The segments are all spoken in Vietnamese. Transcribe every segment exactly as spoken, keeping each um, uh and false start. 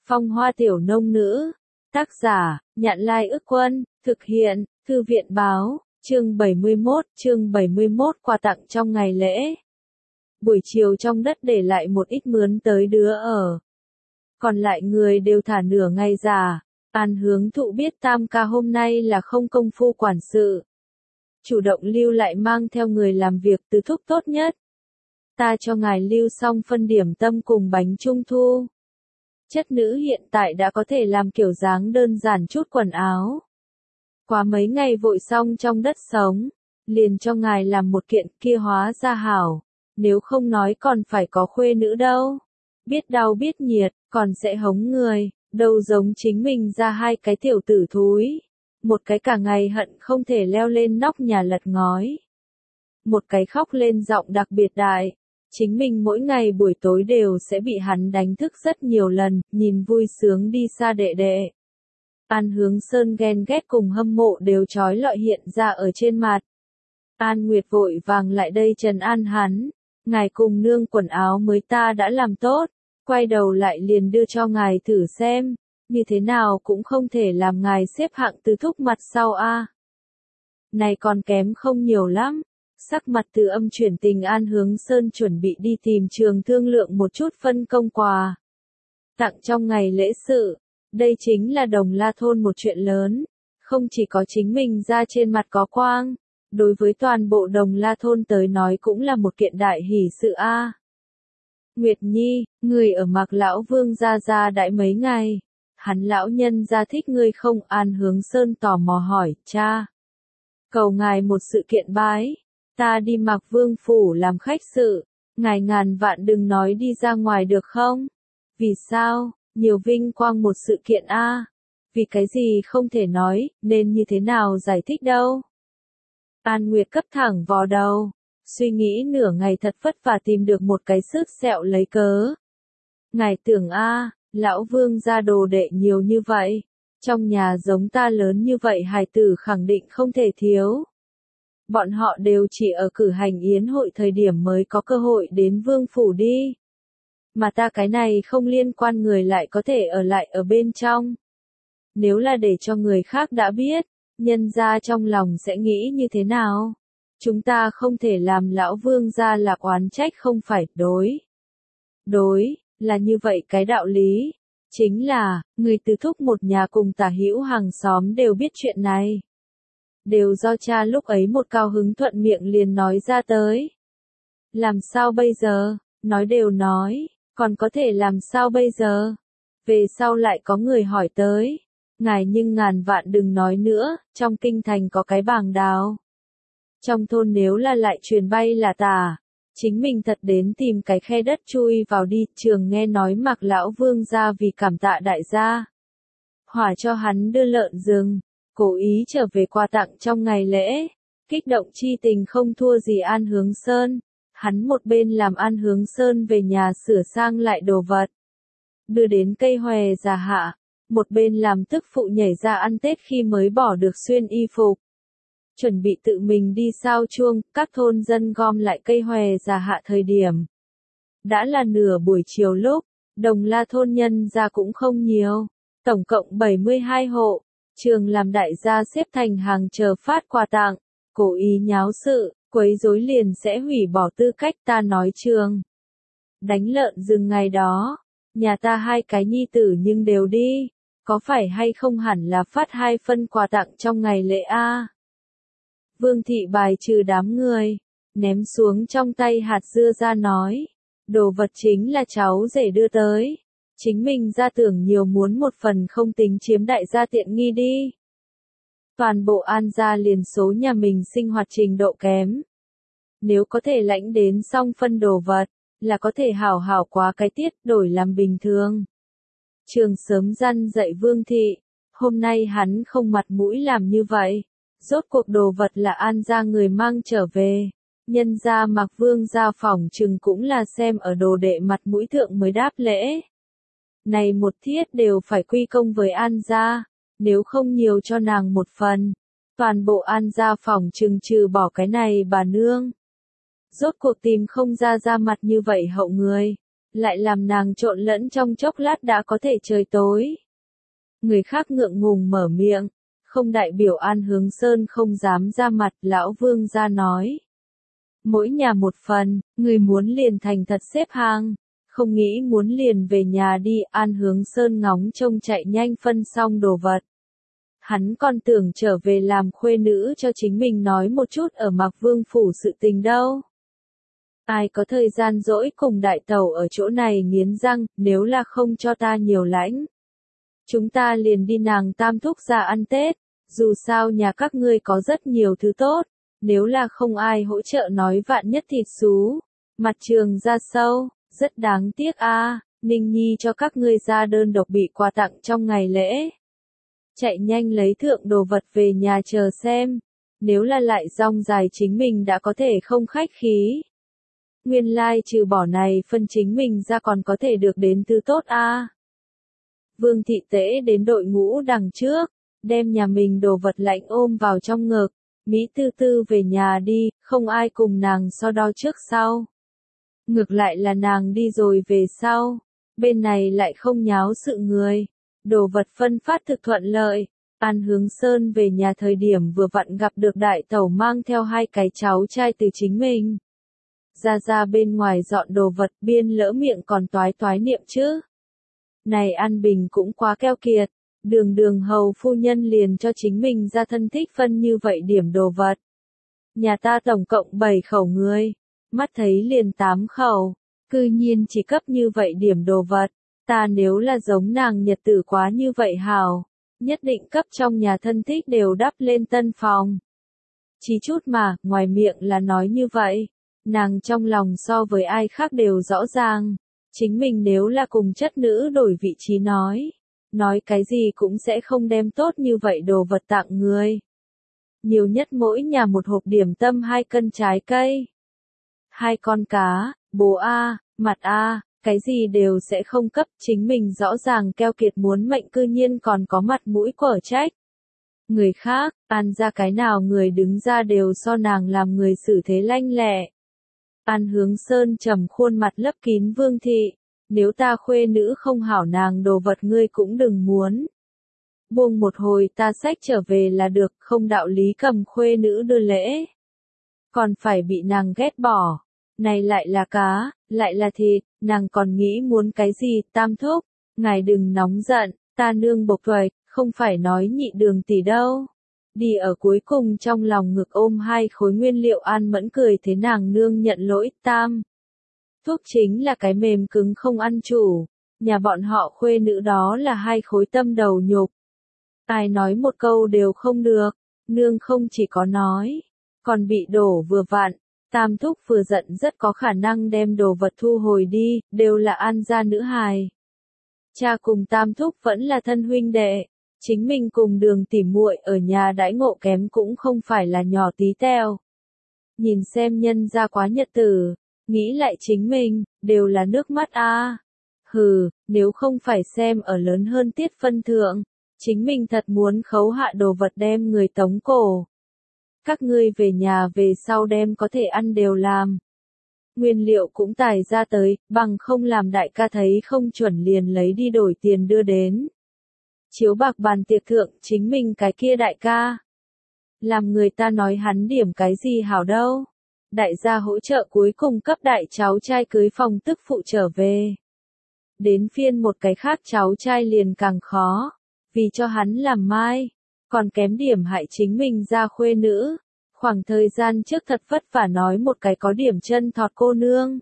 Phong hoa tiểu nông nữ. Tác giả, Nhạn Lai Ức Quân, thực hiện, Thư viện Báo, chương bảy mươi mốt, chương bảy mươi mốt quà tặng trong ngày lễ. Buổi chiều trong đất để lại một ít mướn tới đứa ở. Còn lại người đều thả nửa ngày giả. An Hướng Thụ biết Tam ca hôm nay là không công phu quản sự. Chủ động lưu lại mang theo người làm việc từ thúc tốt nhất. Ta cho ngài lưu xong phân điểm tâm cùng bánh trung thu. Chất nữ hiện tại đã có thể làm kiểu dáng đơn giản chút quần áo. Quá mấy ngày vội xong trong đất sống, liền cho ngài làm một kiện kia hóa ra hảo. Nếu không nói còn phải có khuê nữ đâu. Biết đau biết nhiệt, còn sẽ hống người, đâu giống chính mình ra hai cái tiểu tử thúi. Một cái cả ngày hận không thể leo lên nóc nhà lật ngói. Một cái khóc lên giọng đặc biệt đại. Chính mình mỗi ngày buổi tối đều sẽ bị hắn đánh thức rất nhiều lần, nhìn vui sướng đi xa đệ đệ. An Hướng Sơn ghen ghét cùng hâm mộ đều trói lọi hiện ra ở trên mặt. An Nguyệt vội vàng lại đây trấn an hắn. Ngài cùng nương quần áo mới ta đã làm tốt, quay đầu lại liền đưa cho ngài thử xem, như thế nào cũng không thể làm ngài xếp hạng từ thúc mặt sau a. Này còn kém không nhiều lắm. Sắc mặt Từ Âm chuyển tình. An Hướng Sơn chuẩn bị đi tìm Trường thương lượng một chút phân công quà tặng trong ngày lễ sự. Đây chính là Đồng La thôn một chuyện lớn, không chỉ có chính mình ra trên mặt có quang, đối với toàn bộ Đồng La thôn tới nói cũng là một kiện đại hỷ sự a. À. Nguyệt Nhi, người ở Mạc lão vương gia gia đãi mấy ngày, hắn lão nhân gia thích ngươi không? An Hướng Sơn tò mò hỏi. Cha, cầu ngài một sự kiện bái. Ta đi Mạc Vương phủ làm khách sự, ngài ngàn vạn đừng nói đi ra ngoài được không? Vì sao? Nhiều vinh quang một sự kiện a. À. Vì cái gì không thể nói, nên như thế nào giải thích đâu? An Nguyệt cấp thẳng vào đầu, suy nghĩ nửa ngày thật vất vả tìm được một cái sứt sẹo lấy cớ. Ngài tưởng a, à, lão vương gia đồ đệ nhiều như vậy, trong nhà giống ta lớn như vậy hài tử khẳng định không thể thiếu. Bọn họ đều chỉ ở cử hành yến hội thời điểm mới có cơ hội đến vương phủ đi. Mà ta cái này không liên quan người lại có thể ở lại ở bên trong. Nếu là để cho người khác đã biết, nhân gia trong lòng sẽ nghĩ như thế nào? Chúng ta không thể làm lão vương gia là oán trách không phải, đối. Đối, là như vậy cái đạo lý. Chính là, người Từ thúc một nhà cùng Tả Hữu hàng xóm đều biết chuyện này. Đều do cha lúc ấy một cao hứng thuận miệng liền nói ra tới. Làm sao bây giờ? Nói đều nói, còn có thể làm sao bây giờ? Về sau lại có người hỏi tới. Ngài nhưng ngàn vạn đừng nói nữa, trong kinh thành có cái bàng đào. Trong thôn nếu là lại truyền bay là tà, chính mình thật đến tìm cái khe đất chui vào đi. Trường nghe nói Mạc lão vương gia vì cảm tạ đại gia, hỏa cho hắn đưa lợn rừng. Cố ý trở về quà tặng trong ngày lễ, kích động chi tình không thua gì An Hướng Sơn. Hắn một bên làm An Hướng Sơn về nhà sửa sang lại đồ vật, đưa đến cây hòe già hạ, một bên làm tức phụ nhảy ra ăn Tết khi mới bỏ được xuyên y phục. Chuẩn bị tự mình đi sao chuông, các thôn dân gom lại cây hòe già hạ thời điểm. Đã là nửa buổi chiều lúc, Đồng La thôn nhân ra cũng không nhiều, tổng cộng bảy mươi hai hộ. Trường làm đại gia xếp thành hàng chờ phát quà tặng, cố ý nháo sự, quấy rối liền sẽ hủy bỏ tư cách. Ta nói Trường, đánh lợn rừng ngày đó, nhà ta hai cái nhi tử nhưng đều đi, có phải hay không hẳn là phát hai phân quà tặng trong ngày lễ a? À? Vương thị bài trừ đám người, ném xuống trong tay hạt dưa ra nói, đồ vật chính là cháu rể đưa tới. Chính mình ra tưởng nhiều muốn một phần không tính chiếm đại gia tiện nghi đi. Toàn bộ An gia liền số nhà mình sinh hoạt trình độ kém. Nếu có thể lãnh đến xong phân đồ vật, là có thể hảo hảo quá cái tiết đổi làm bình thường. Trường sớm răn dạy Vương thị, hôm nay hắn không mặt mũi làm như vậy. Rốt cuộc đồ vật là An gia người mang trở về. Nhân gia Mạc Vương gia phỏng chừng cũng là xem ở đồ đệ mặt mũi thượng mới đáp lễ. Này một thiết đều phải quy công với An gia, nếu không nhiều cho nàng một phần. Toàn bộ An gia phỏng chừng trừ bỏ cái này bà nương. Rốt cuộc tìm không ra ra mặt như vậy hậu người. lại làm nàng trộn lẫn trong chốc lát đã có thể trời tối. Người khác ngượng ngùng mở miệng, không đại biểu An Hướng Sơn không dám ra mặt, lão vương gia nói. Mỗi nhà một phần, người muốn liền thành thật xếp hàng, không nghĩ muốn liền về nhà đi. An Hướng Sơn ngóng trông chạy nhanh phân xong đồ vật. Hắn còn tưởng trở về làm khuê nữ cho chính mình nói một chút ở Mạc Vương phủ sự tình đâu. Ai có thời gian dỗi cùng đại tẩu ở chỗ này nghiến răng, nếu là không cho ta nhiều lãnh. Chúng ta liền đi nàng tam thúc ra ăn Tết, dù sao nhà các ngươi có rất nhiều thứ tốt, nếu là không ai hỗ trợ nói vạn nhất thịt xú, mặt trường ra sâu, rất đáng tiếc a. Ninh Nhi cho các ngươi ra đơn độc bị quà tặng trong ngày lễ. Chạy nhanh lấy thượng đồ vật về nhà chờ xem, nếu là lại rong dài chính mình đã có thể không khách khí. Nguyên lai like trừ bỏ này phân chính mình ra còn có thể được đến thứ tốt a. Vương thị tễ đến đội ngũ đằng trước, đem nhà mình đồ vật lạnh ôm vào trong ngực, Mỹ tư tư về nhà đi, không ai cùng nàng so đo trước sau. Ngược lại là nàng đi rồi về sau, bên này lại không nháo sự người, đồ vật phân phát thực thuận lợi. An Hướng Sơn về nhà thời điểm vừa vặn gặp được đại tẩu mang theo hai cái cháu trai từ chính mình. Ra ra bên ngoài dọn đồ vật, biên lỡ miệng còn toái toái niệm chứ. Này An Bình cũng quá keo kiệt, đường đường hầu phu nhân liền cho chính mình ra thân thích phân như vậy điểm đồ vật. Nhà ta tổng cộng bảy khẩu người, mắt thấy liền tám khẩu, cư nhiên chỉ cấp như vậy điểm đồ vật, ta nếu là giống nàng nhật tử quá như vậy hào, nhất định cấp trong nhà thân thích đều đắp lên tân phòng. Chỉ chút mà, ngoài miệng là nói như vậy, nàng trong lòng so với ai khác đều rõ ràng, chính mình nếu là cùng chất nữ đổi vị trí nói, nói cái gì cũng sẽ không đem tốt như vậy đồ vật tặng người. Nhiều nhất mỗi nhà một hộp điểm tâm hai cân trái cây, hai con cá, bố A, mặt A, cái gì đều sẽ không cấp, chính mình rõ ràng keo kiệt muốn mệnh cư nhiên còn có mặt mũi quở trách. Người khác, An ra cái nào người đứng ra đều so nàng làm người xử thế lanh lẹ. An Hướng Sơn trầm khuôn mặt lấp kín Vương thị, nếu ta khuê nữ không hảo nàng đồ vật ngươi cũng đừng muốn. Buông một hồi ta xách trở về là được, không đạo lý cầm khuê nữ đưa lễ. Còn phải bị nàng ghét bỏ, này lại là cá, lại là thịt, nàng còn nghĩ muốn cái gì, tam thúc, ngài đừng nóng giận, ta nương bộc tuệch, không phải nói nhị đường tỷ đâu. Đi ở cuối cùng trong lòng ngực ôm hai khối nguyên liệu. An Mẫn cười thế nàng nương nhận lỗi, tam. Thuốc chính là cái mềm cứng không ăn chủ, nhà bọn họ khuê nữ đó là hai khối tâm đầu nhục. Ai nói một câu đều không được, nương không chỉ có nói, còn bị đổ vừa vặn, tam thúc vừa giận rất có khả năng đem đồ vật thu hồi đi, đều là An gia nữ hài. Cha cùng tam thúc vẫn là thân huynh đệ, chính mình cùng đường tỉ muội ở nhà đãi ngộ kém cũng không phải là nhỏ tí teo. Nhìn xem nhân gia quá nhật tử, nghĩ lại chính mình, đều là nước mắt a. Hừ, nếu không phải xem ở lớn hơn tiết phân thượng, chính mình thật muốn khấu hạ đồ vật đem người tống cổ. Các ngươi về nhà về sau đem có thể ăn đều làm. Nguyên liệu cũng tài ra tới, bằng không làm đại ca thấy không chuẩn liền lấy đi đổi tiền đưa đến. Chiếu bạc bàn tiệc thượng, chính mình cái kia đại ca. Làm người ta nói hắn điểm cái gì hảo đâu. Đại gia hỗ trợ cuối cùng cấp đại cháu trai cưới phòng tức phụ trở về. Đến phiên một cái khác cháu trai liền càng khó, vì cho hắn làm mai, còn kém điểm hại chính mình ra khuê nữ. Khoảng thời gian trước thật vất vả nói một cái có điểm chân thọt cô nương.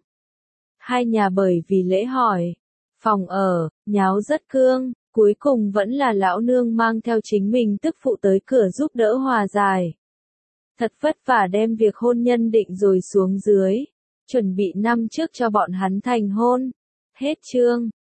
Hai nhà bởi vì lễ hỏi, phòng ở, nháo rất cương, cuối cùng vẫn là lão nương mang theo chính mình tức phụ tới cửa giúp đỡ hòa giải. Thật vất vả đem việc hôn nhân định rồi xuống dưới, chuẩn bị năm trước cho bọn hắn thành hôn. Hết chương.